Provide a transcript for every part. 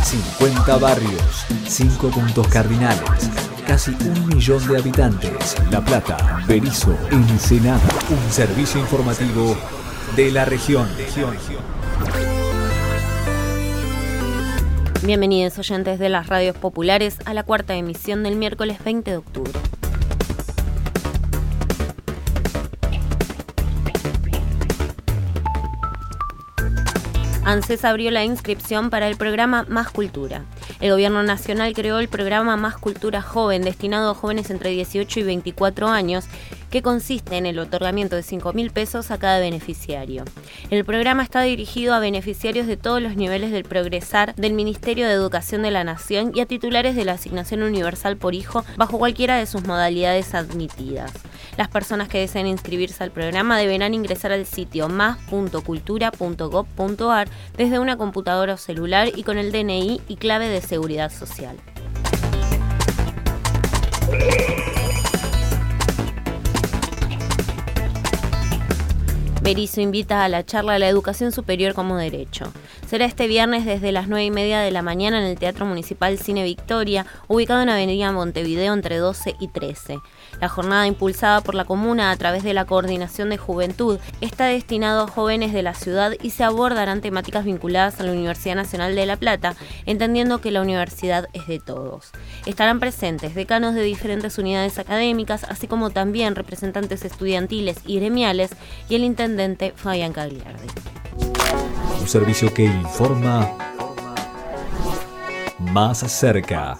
50 barrios, 5 puntos cardinales, casi 1 millón de habitantes. La Plata, Berisso, Ensenada. Un servicio informativo de la región. Bienvenidos oyentes de las radios populares a la cuarta emisión del miércoles 20 de octubre. ANSES abrió la inscripción para el programa Más Cultura. El Gobierno Nacional creó el programa Más Cultura Joven, destinado a jóvenes entre 18 y 24 años, que consiste en el otorgamiento de 5.000 pesos a cada beneficiario. El programa está dirigido a beneficiarios de todos los niveles del Progresar del Ministerio de Educación de la Nación y a titulares de la Asignación Universal por Hijo bajo cualquiera de sus modalidades admitidas. Las personas que deseen inscribirse al programa deberán ingresar al sitio más.cultura.gov.ar desde una computadora o celular y con el DNI y clave de seguridad social. Berisso invita a la charla de la educación superior como derecho. Será este viernes desde las 9:30 de la mañana en el Teatro Municipal Cine Victoria, ubicado en Avenida Montevideo entre 12 y 13. La jornada, impulsada por la comuna a través de la Coordinación de Juventud, está destinado a jóvenes de la ciudad y se abordarán temáticas vinculadas a la Universidad Nacional de La Plata, entendiendo que la universidad es de todos. Estarán presentes decanos de diferentes unidades académicas, así como también representantes estudiantiles y gremiales y el intendente Fabián Cagliardi. Un servicio que informa más cerca.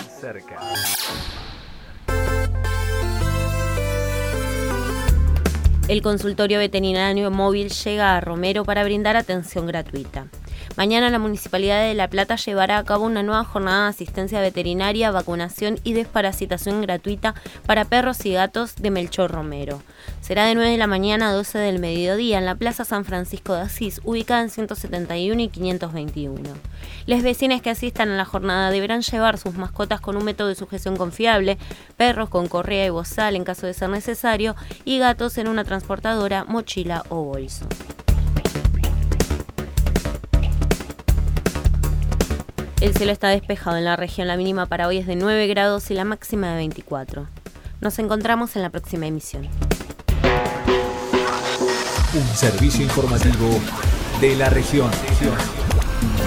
El consultorio veterinario móvil llega a Romero para brindar atención gratuita. Mañana la Municipalidad de La Plata llevará a cabo una nueva jornada de asistencia veterinaria, vacunación y desparasitación gratuita para perros y gatos de Melchor Romero. Será de 9 de la mañana a 12 del mediodía en la Plaza San Francisco de Asís, ubicada en 171 y 521. Los vecinos que asistan a la jornada deberán llevar sus mascotas con un método de sujeción confiable, perros con correa y bozal en caso de ser necesario y gatos en una transportadora, mochila o bolso. El cielo está despejado en la región, la mínima para hoy es de 9 grados y la máxima de 24. Nos encontramos en la próxima emisión. Un servicio informativo de la región.